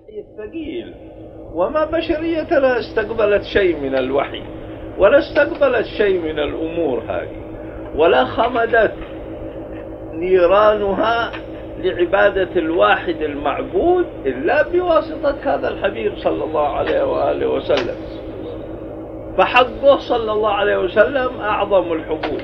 ثقيل. وما بشريتنا استقبلت شيء من الوحي ولا استقبلت شيء من الأمور هذه، ولا خمدت نيرانها لعبادة الواحد المعبود إلا بواسطة هذا الحبيب صلى الله عليه وآله وسلم. فحقه صلى الله عليه وسلم أعظم الحقوق،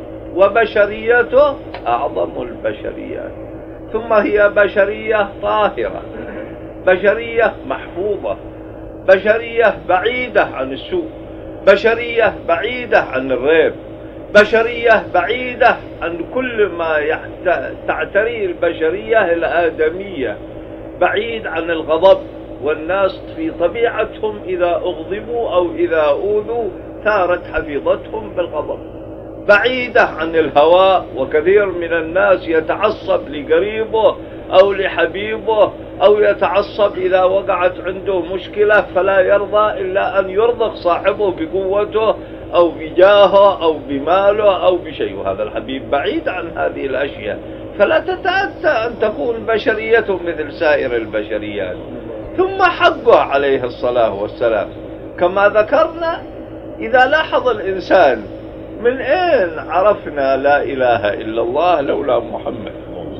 وبشريته أعظم البشريات. ثم هي بشرية طاهرة، بشرية محفوظة، بشرية بعيدة عن السوء، بشرية بعيدة عن الريب، بشرية بعيدة عن كل ما تعتريه البشرية الآدمية، بعيد عن الغضب. والناس في طبيعتهم إذا أغضبوا أو إذا أوذوا ثارت حفيظتهم بالغضب، بعيدة عن الهوى. وكثير من الناس يتعصب لقريبه أو لحبيبه، أو يتعصب إذا وقعت عنده مشكلة فلا يرضى إلا أن يرضخ صاحبه بقوته أو بجاهه أو بماله أو بشيء. وهذا الحبيب بعيد عن هذه الأشياء، فلا تتأتى أن تكون بشريته مثل سائر البشريات. ثم حقه عليه الصلاة والسلام كما ذكرنا. إذا لاحظ الإنسان من أين عرفنا لا إله إلا الله لولا محمد؟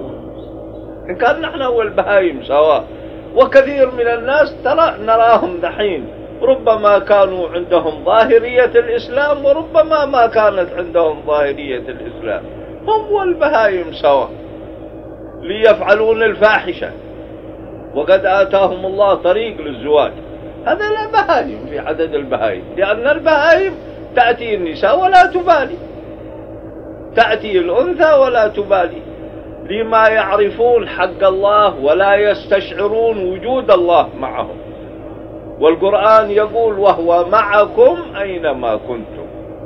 إن كان نحن والبهايم سواء. وكثير من الناس نراهم دحين ربما كانوا عندهم ظاهرية الإسلام وربما ما كانت عندهم ظاهرية الإسلام، هم والبهايم سواء، ليفعلون الفاحشة وقد آتاهم الله طريق للزواج. هذا لا بهايم في عدد البهايم، لأن البهايم تأتي النساء ولا تبالي، تأتي الأنثى ولا تبالي، لما يعرفون حق الله ولا يستشعرون وجود الله معهم. والقرآن يقول وهو معكم أينما كنتم.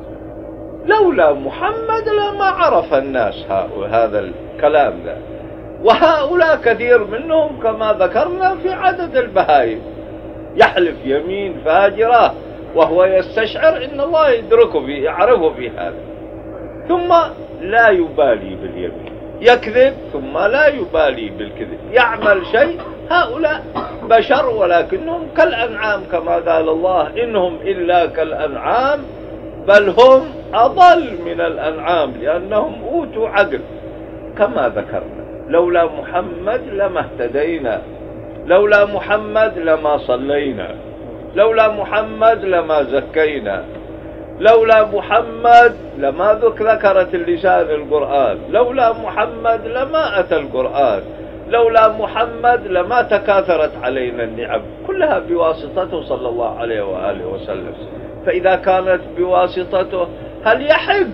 لولا محمد لما عرف الناس هذا الكلام ذا. وهؤلاء كثير منهم كما ذكرنا في عدد البهائم، يحلف يمين فاجرة وهو يستشعر إن الله يدركه فيه، يعرفه في هذا، ثم لا يبالي باليمين، يكذب ثم لا يبالي بالكذب، يعمل شيء. هؤلاء بشر ولكنهم كالأنعام كما قال الله إنهم إلا كالأنعام بل هم أضل من الأنعام لأنهم أوتوا عقل. كما ذكرنا لولا محمد لما اهتدينا، لولا محمد لما صلينا، لولا محمد لما زكينا، لولا محمد لما ذكرت اللسان القرآن، لولا محمد لما أتى القرآن، لولا محمد لما تكاثرت علينا النعم، كلها بواسطته صلى الله عليه وآله وسلم. فإذا كانت بواسطته هل يحق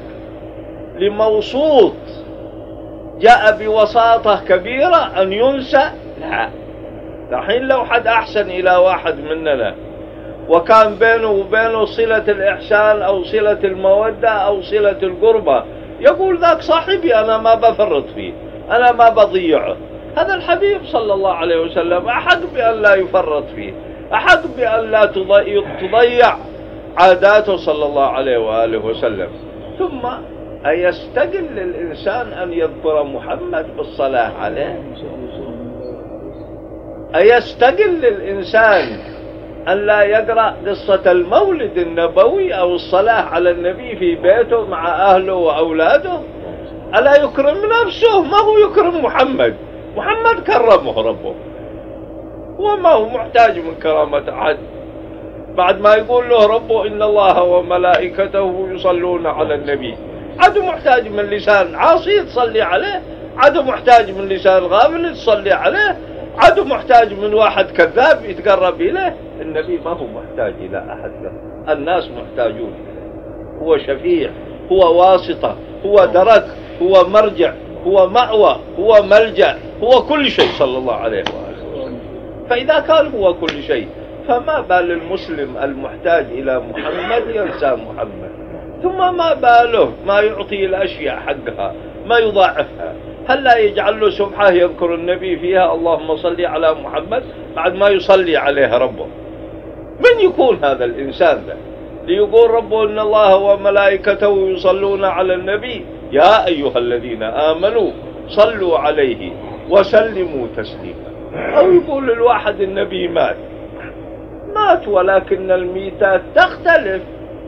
لموصوت جاء بوساطة كبيرة أن ينسى؟ لا. الحين لو حد أحسن إلى واحد مننا وكان بينه وبينه صلة الإحسان أو صلة المودة أو صلة القربة، يقول ذاك صاحبي أنا ما بفرط فيه، أنا ما بضيعه. هذا الحبيب صلى الله عليه وسلم أحق بأن لا يفرط فيه، أحق بأن لا تضيع عاداته صلى الله عليه وآله وسلم. ثم أيستقل الإنسان أن يذكر محمد بالصلاة عليه؟ أيستقل الإنسان أن لا يقرأ قصة المولد النبوي أو الصلاة على النبي في بيته مع أهله وأولاده؟ ألا يكرم نفسه؟ ما هو يكرم محمد؟ محمد كرمه ربه وما هو محتاج من كرامة أحد، بعد ما يقول له ربه إن الله وملائكته يصلون على النبي. عدو محتاج من لسان عاصي تصلي عليه، عدو محتاج من لسان غافل تصلي عليه، عدو محتاج من واحد كذاب يتقرب إليه. النبي ما هو محتاج إلى أحد، الناس محتاجون. هو شفيع، هو واسطة، هو درك، هو مرجع، هو مأوى، هو ملجأ، هو كل شيء صلى الله عليه وآله وسلم. فإذا كان هو كل شيء فما بال المسلم المحتاج إلى محمد ينسى محمد؟ ثم ما باله ما يعطي الأشياء حقها، ما يضاعفها؟ هل لا يجعل له سبحة يذكر النبي فيها اللهم صل على محمد بعد ما يصلي عليه ربه؟ من يكون هذا الإنسان ذا ليقول ربه إن الله وملائكته يصلون على النبي يا أيها الذين آمنوا صلوا عليه وسلموا تسليما؟ أو يقول الواحد النبي مات ولكن الميتات تختلف.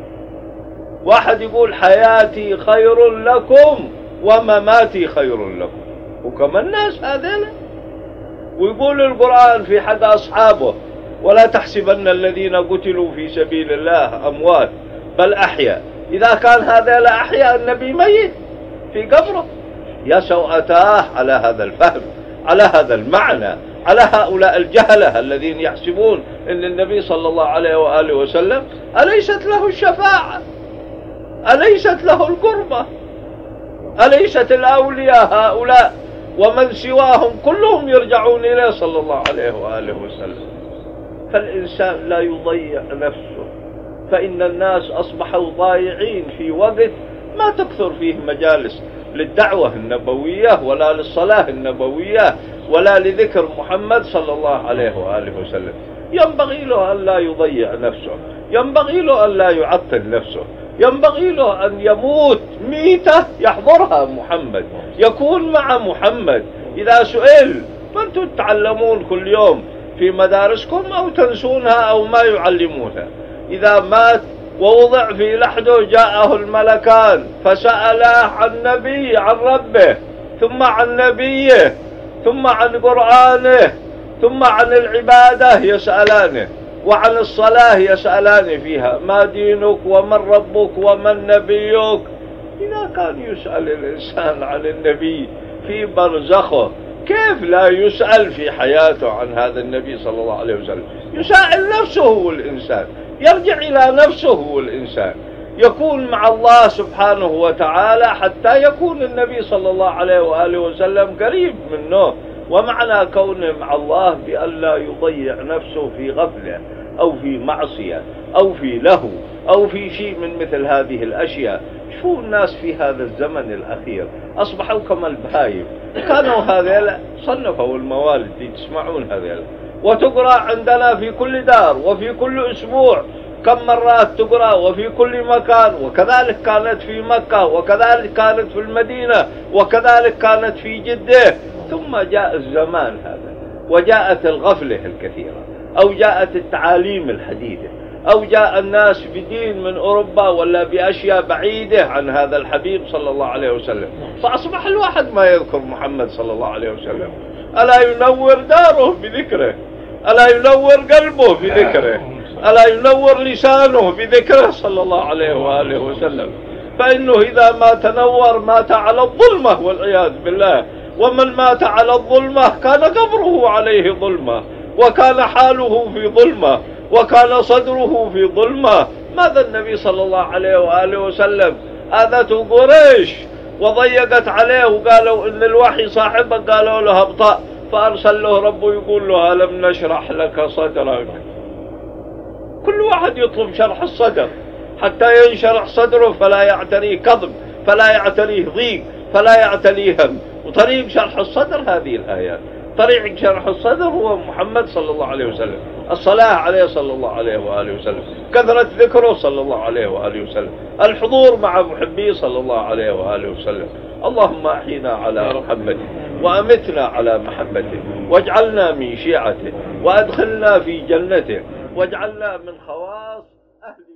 واحد يقول حياتي خير لكم ومماتي خير لكم، وكما الناس هذين. ويقول القرآن في حد أصحابه ولا تحسبن الذين قتلوا في سبيل الله أموات بل أحياء. إذا كان هذا أحياء النبي ميت في قبره. يا سوءتاه على هذا الفهم، على هذا المعنى، على هؤلاء الجهلة الذين يحسبون أن النبي صلى الله عليه وآله وسلم أليست له الشفاعة، أليست له القربة، أليست الأولياء هؤلاء ومن سواهم كلهم يرجعون إليه صلى الله عليه وآله وسلم. فالإنسان لا يضيع نفسه، فإن الناس أصبحوا ضايعين في وقت ما تكثر فيه مجالس للدعوة النبوية ولا للصلاة النبوية ولا لذكر محمد صلى الله عليه وآله وسلم. ينبغي له أن لا يضيع نفسه، ينبغي له أن لا يعطل نفسه، ينبغي له أن يموت ميتة يحضرها محمد، يكون مع محمد. إذا سئل فأنتم تتعلمون كل يوم في مدارسكم أو تنسونها أو ما يعلمونها. إذا مات ووضع في لحده جاءه الملكان فسألاه عن نبي، عن ربه، ثم عن نبيه، ثم عن قرآنه، ثم عن العبادة يسألانه، وعن الصلاة يسألان فيها ما دينك ومن ربك ومن نبيك. إذا كان يسأل الإنسان عن النبي في برزخه، كيف لا يسأل في حياته عن هذا النبي صلى الله عليه وسلم؟ يسأل نفسه هو الإنسان، يرجع إلى نفسه هو الإنسان، يكون مع الله سبحانه وتعالى حتى يكون النبي صلى الله عليه وآله وسلم قريب منه. ومعنى كونه مع الله بأن لا يضيع نفسه في غفلة أو في معصية أو في لهو أو في شيء من مثل هذه الأشياء. شوفوا الناس في هذا الزمن الأخير أصبحوا كما البهايم. كانوا هذيلا صنفوا الموالد تسمعون هذيلا وتقرأ عندنا في كل دار وفي كل أسبوع كم مرات تقرأ وفي كل مكان. وكذلك كانت في مكة، وكذلك كانت في المدينة، وكذلك كانت في جدة. ثم جاء الزمان هذا وجاءت الغفلة الكثيرة، أو جاءت التعاليم الحديثة، أو جاء الناس بدين من أوروبا ولا بأشياء بعيدة عن هذا الحبيب صلى الله عليه وسلم، فأصبح الواحد ما يذكر محمد صلى الله عليه وسلم. ألا ينور داره بذكره، ألا ينور قلبه بذكره، ألا ينور لسانه بذكره صلى الله عليه وآله وسلم. فإنه إذا ما تنور مات على الظلمة والعياذ بالله. ومن مات على الظلمة كان قبره عليه ظلمة، وكان حاله في ظلمة، وكان صدره في ظلمة. ماذا النبي صلى الله عليه وآله وسلم آذته قريش وضيقت عليه وقالوا إن الوحي صاحبه، قالوا له ابطأ، فأرسل له ربه يقول له ألم نشرح لك صدرك. كل واحد يطلب شرح الصدر حتى ينشرح صدره فلا يعتريه كظم، فلا يعتريه ضيق، فلا يعتريه هم. وطريق شرح الصدر هذه الآيات، طريق شرح الصدر هو محمد صلى الله عليه وسلم، الصلاة عليه صلى الله عليه وآله وسلم، كثرة ذكره صلى الله عليه وآله وسلم، الحضور مع محبيه صلى الله عليه وآله وسلم. اللهم أحينا على محمد وأمتنا على محبته، واجعلنا من شيعته، وأدخلنا في جنته، واجعلنا من خواص أهل